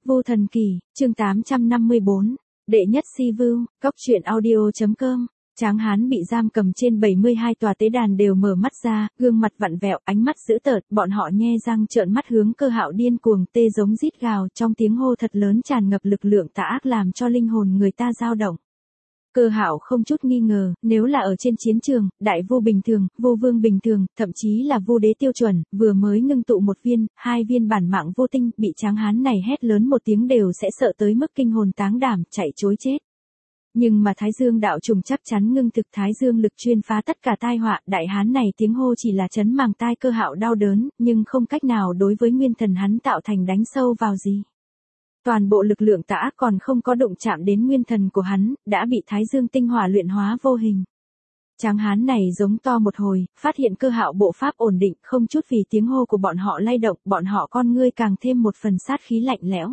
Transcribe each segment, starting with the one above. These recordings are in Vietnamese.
Vu Thần Kỳ, chương 854, đệ nhất si view, cóc truyện audio.com. Tráng hán bị giam cầm trên 72 tòa tế đàn đều mở mắt ra, gương mặt vặn vẹo, ánh mắt dữ tợn, bọn họ nhe răng trợn mắt hướng Cơ Hạo điên cuồng tê giống rít gào, trong tiếng hô thật lớn tràn ngập lực lượng tà ác làm cho linh hồn người ta dao động. Cơ Hạo không chút nghi ngờ, nếu là ở trên chiến trường, đại vu bình thường, vu vương bình thường, thậm chí là vu đế tiêu chuẩn, vừa mới ngưng tụ một viên, hai viên bản mạng vô tinh, bị tráng hán này hét lớn một tiếng đều sẽ sợ tới mức kinh hồn táng đảm, chạy trối chết. Nhưng mà Thái Dương đạo trùng chắc chắn ngưng thực Thái Dương lực chuyên phá tất cả tai họa, đại hán này tiếng hô chỉ là chấn màng tai Cơ Hạo đau đớn, nhưng không cách nào đối với nguyên thần hắn tạo thành đánh sâu vào gì. Toàn bộ lực lượng tà ác còn không có đụng chạm đến nguyên thần của hắn, đã bị Thái Dương tinh hỏa luyện hóa vô hình. Tráng hán này giống to một hồi, phát hiện Cơ Hạo bộ pháp ổn định, không chút vì tiếng hô của bọn họ lay động, bọn họ con ngươi càng thêm một phần sát khí lạnh lẽo.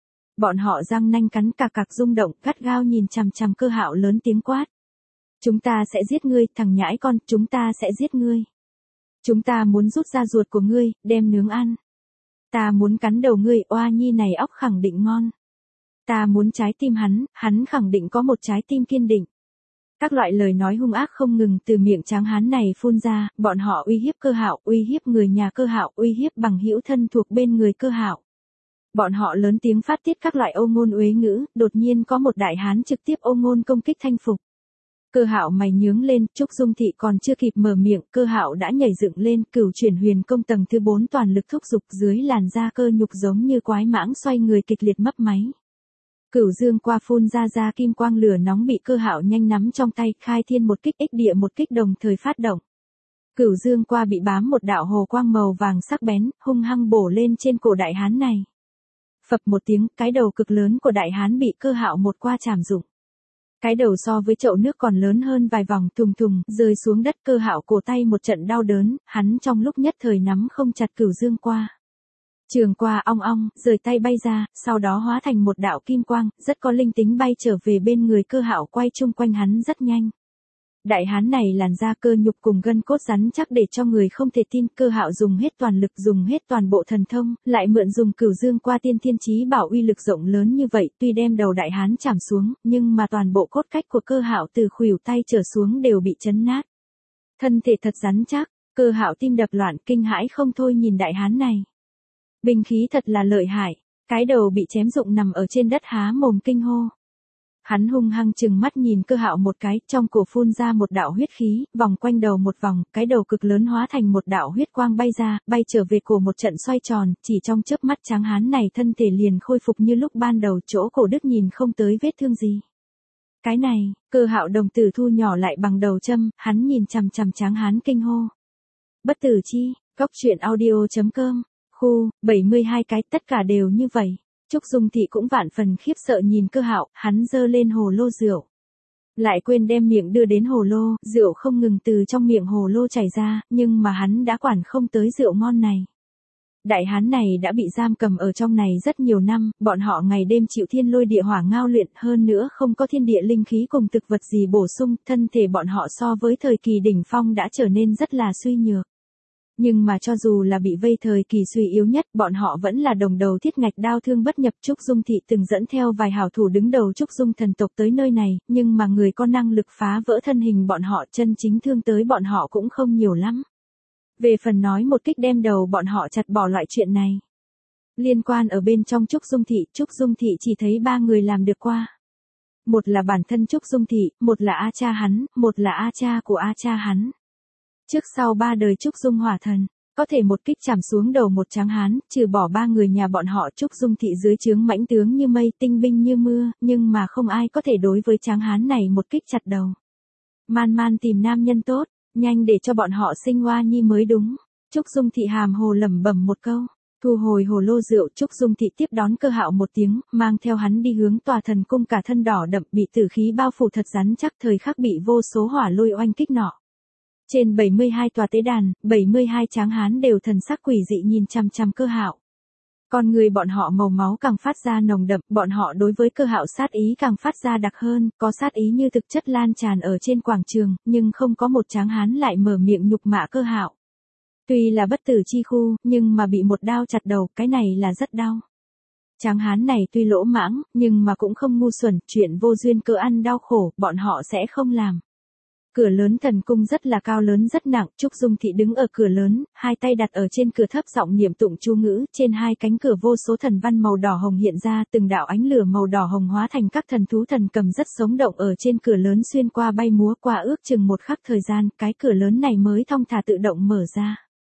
Bọn họ răng nanh cắn cạc cạc rung động, gắt gao nhìn chằm chằm Cơ Hạo lớn tiếng quát. Chúng ta sẽ giết ngươi, thằng nhãi con, chúng ta sẽ giết ngươi. Chúng ta muốn rút ra ruột của ngươi, đem nướng ăn. Ta muốn cắn đầu ngươi, oa nhi này óc khẳng định ngon. Ta muốn trái tim hắn khẳng định có một trái tim kiên định. Các loại lời nói hung ác không ngừng từ miệng tráng hán này phun ra, bọn họ uy hiếp Cơ Hạo, uy hiếp người nhà Cơ Hạo, uy hiếp bằng hữu thân thuộc bên người Cơ Hạo. Bọn họ lớn tiếng phát tiết các loại ô ngôn uế ngữ, đột nhiên có một đại hán trực tiếp ô ngôn công kích thanh phục. Cơ Hạo mày nhướng lên, Trúc Dung Thị còn chưa kịp mở miệng, Cơ Hạo đã nhảy dựng lên, Cửu Chuyển Huyền Công tầng thứ 4 toàn lực thúc dục, dưới làn da cơ nhục giống như quái mãng xoay người kịch liệt mấp máy. Cửu Dương qua phun ra kim quang lửa nóng bị Cơ Hạo nhanh nắm trong tay, khai thiên một kích ích địa một kích đồng thời phát động. Cửu Dương qua bị bám một đạo hồ quang màu vàng sắc bén, hung hăng bổ lên trên cổ đại hán này. Phập một tiếng, cái đầu cực lớn của đại hán bị Cơ Hạo một qua chảm dụng. Cái đầu so với chậu nước còn lớn hơn vài vòng, thùng thùng, rơi xuống đất. Cơ Hạo cổ tay một trận đau đớn, hắn trong lúc nhất thời nắm không chặt Cửu Dương qua. Trường qua ong ong, rời tay bay ra, sau đó hóa thành một đạo kim quang, rất có linh tính bay trở về bên người Cơ Hạo, quay chung quanh hắn rất nhanh. Đại hán này làn da cơ nhục cùng gân cốt rắn chắc để cho người không thể tin. Cơ Hạo dùng hết toàn lực, dùng hết toàn bộ thần thông, lại mượn dùng Cửu Dương qua tiên thiên chí bảo uy lực rộng lớn như vậy, tuy đem đầu đại hán chảm xuống, nhưng mà toàn bộ cốt cách của Cơ Hạo từ khuỷu tay trở xuống đều bị chấn nát. Thân thể thật rắn chắc, Cơ Hạo tim đập loạn, kinh hãi không thôi nhìn đại hán này. Binh khí thật là lợi hại, cái đầu bị chém rụng nằm ở trên đất há mồm kinh hô. Hắn hung hăng chừng mắt nhìn Cơ Hạo một cái, trong cổ phun ra một đạo huyết khí, vòng quanh đầu một vòng, cái đầu cực lớn hóa thành một đạo huyết quang bay ra, bay trở về cổ một trận xoay tròn, chỉ trong chớp mắt tráng hán này thân thể liền khôi phục như lúc ban đầu, chỗ cổ đứt nhìn không tới vết thương gì. Cái này, Cơ Hạo đồng tử thu nhỏ lại bằng đầu châm, hắn nhìn chằm chằm tráng hán kinh hô. Bất tử chi, cóc truyện audio.com, khu, 72 cái, tất cả đều như vậy. Trúc Dung Thị cũng vạn phần khiếp sợ nhìn Cơ Hạo, hắn giơ lên hồ lô rượu. Lại quên đem miệng đưa đến hồ lô, rượu không ngừng từ trong miệng hồ lô chảy ra, nhưng mà hắn đã quản không tới rượu ngon này. Đại hán này đã bị giam cầm ở trong này rất nhiều năm, bọn họ ngày đêm chịu thiên lôi địa hỏa ngao luyện, hơn nữa không có thiên địa linh khí cùng thực vật gì bổ sung, thân thể bọn họ so với thời kỳ đỉnh phong đã trở nên rất là suy nhược. Nhưng mà cho dù là bị vây thời kỳ suy yếu nhất, bọn họ vẫn là đồng đầu thiết ngạch đao thương bất nhập. Trúc Dung Thị từng dẫn theo vài hảo thủ đứng đầu Trúc Dung thần tộc tới nơi này, nhưng mà người có năng lực phá vỡ thân hình bọn họ, chân chính thương tới bọn họ cũng không nhiều lắm. Về phần nói một kích đem đầu bọn họ chặt bỏ loại chuyện này. Liên quan ở bên trong Trúc Dung Thị chỉ thấy ba người làm được qua. Một là bản thân Trúc Dung Thị, một là A cha hắn, một là A cha của A cha hắn. Trước sau 3 đời Trúc Dung hỏa thần, có thể một kích chạm xuống đầu một tráng hán, trừ bỏ 3 người nhà bọn họ Trúc Dung Thị dưới trướng mãnh tướng như mây, tinh binh như mưa, nhưng mà không ai có thể đối với tráng hán này một kích chặt đầu. Man man tìm nam nhân tốt, nhanh để cho bọn họ sinh oa nhi mới đúng. Trúc Dung Thị hàm hồ lẩm bẩm một câu, thu hồi hồ lô rượu. Trúc Dung Thị tiếp đón Cơ Hạo một tiếng, mang theo hắn đi hướng tòa thần cung, cả thân đỏ đậm bị tử khí bao phủ thật rắn chắc, thời khắc bị vô số hỏa lôi oanh kích nọ. Trên 72 tòa tế đàn, 72 tráng hán đều thần sắc quỷ dị nhìn chằm chằm Cơ Hạo. Con người bọn họ màu máu càng phát ra nồng đậm, bọn họ đối với Cơ Hạo sát ý càng phát ra đặc hơn, có sát ý như thực chất lan tràn ở trên quảng trường, nhưng không có một tráng hán lại mở miệng nhục mạ Cơ Hạo. Tuy là bất tử chi khu, nhưng mà bị một đao chặt đầu, cái này là rất đau. Tráng hán này tuy lỗ mãng, nhưng mà cũng không ngu xuẩn, chuyện vô duyên cớ ăn đau khổ, bọn họ sẽ không làm. Cửa lớn thần cung rất là cao lớn rất nặng, Trúc Dung Thị đứng ở cửa lớn, hai tay đặt ở trên cửa thấp giọng niệm tụng chú ngữ, trên hai cánh cửa vô số thần văn màu đỏ hồng hiện ra, từng đạo ánh lửa màu đỏ hồng hóa thành các thần thú thần cầm rất sống động ở trên cửa lớn xuyên qua bay múa qua, ước chừng một khắc thời gian, cái cửa lớn này mới thong thả tự động mở ra.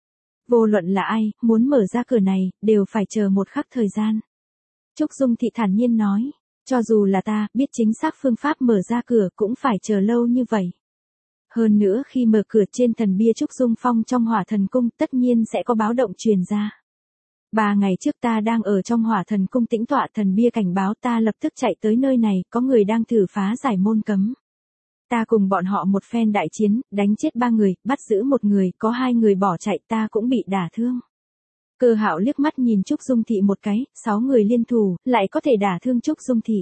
Vô luận là ai, muốn mở ra cửa này, đều phải chờ một khắc thời gian. Trúc Dung Thị thản nhiên nói, cho dù là ta, biết chính xác phương pháp mở ra cửa cũng phải chờ lâu như vậy. Hơn nữa khi mở cửa trên thần bia Trúc Dung Phong trong hỏa thần cung tất nhiên sẽ có báo động truyền ra. 3 ngày trước ta đang ở trong hỏa thần cung tĩnh tọa, thần bia cảnh báo ta lập tức chạy tới nơi này, có người đang thử phá giải môn cấm. Ta cùng bọn họ một phen đại chiến, đánh chết 3 người, bắt giữ 1 người, có 2 người bỏ chạy, ta cũng bị đả thương. Cơ Hạo liếc mắt nhìn Trúc Dung Thị một cái, 6 người liên thủ, lại có thể đả thương Trúc Dung Thị.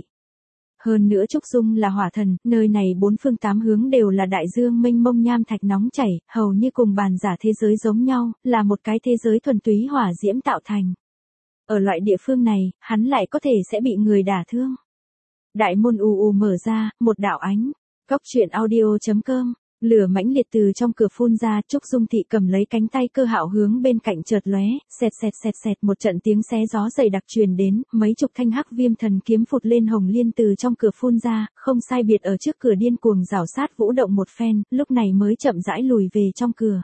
Hơn nữa Trúc Dung là hỏa thần, nơi này 4 phương 8 hướng đều là đại dương mênh mông nham thạch nóng chảy, hầu như cùng bàn giả thế giới giống nhau, là một cái thế giới thuần túy hỏa diễm tạo thành. Ở loại địa phương này, hắn lại có thể sẽ bị người đả thương. Đại môn ù ù mở ra, một đạo ánh. Góc truyện audio.com. Lửa mãnh liệt từ trong cửa phun ra, Trúc Dung Thị cầm lấy cánh tay Cơ Hạo hướng bên cạnh chợt lóe, xẹt xẹt xẹt xẹt, một trận tiếng xé gió dày đặc truyền đến, mấy chục thanh hắc viêm thần kiếm phụt lên hồng liên từ trong cửa phun ra, không sai biệt ở trước cửa điên cuồng rảo sát vũ động một phen, lúc này mới chậm rãi lùi về trong cửa.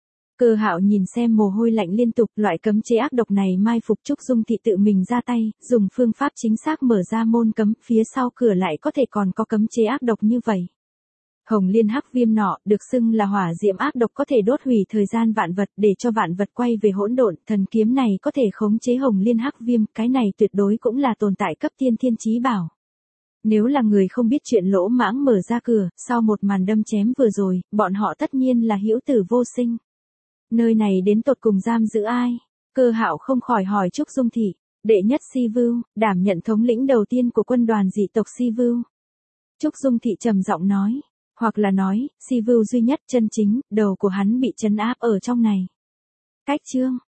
Cơ Hạo nhìn xem mồ hôi lạnh liên tục, loại cấm chế ác độc này mai phục, Trúc Dung Thị tự mình ra tay, dùng phương pháp chính xác mở ra môn cấm, phía sau cửa lại có thể còn có cấm chế ác độc như vậy. Hồng liên hắc viêm nọ, được xưng là hỏa diễm ác độc, có thể đốt hủy thời gian vạn vật, để cho vạn vật quay về hỗn độn, thần kiếm này có thể khống chế hồng liên hắc viêm, cái này tuyệt đối cũng là tồn tại cấp tiên thiên chí bảo. Nếu là người không biết chuyện lỗ mãng mở ra cửa, sau một màn đâm chém vừa rồi, bọn họ tất nhiên là hữu tử vô sinh. Nơi này đến tột cùng giam giữ ai? Cơ Hạo không khỏi hỏi Trúc Dung Thị. Đệ nhất Si Vưu, đảm nhận thống lĩnh đầu tiên của quân đoàn dị tộc Si Vưu. Trúc Dung Thị trầm giọng nói. Hoặc là nói, Si Vưu duy nhất chân chính, đầu của hắn bị trấn áp ở trong này. Cách chương.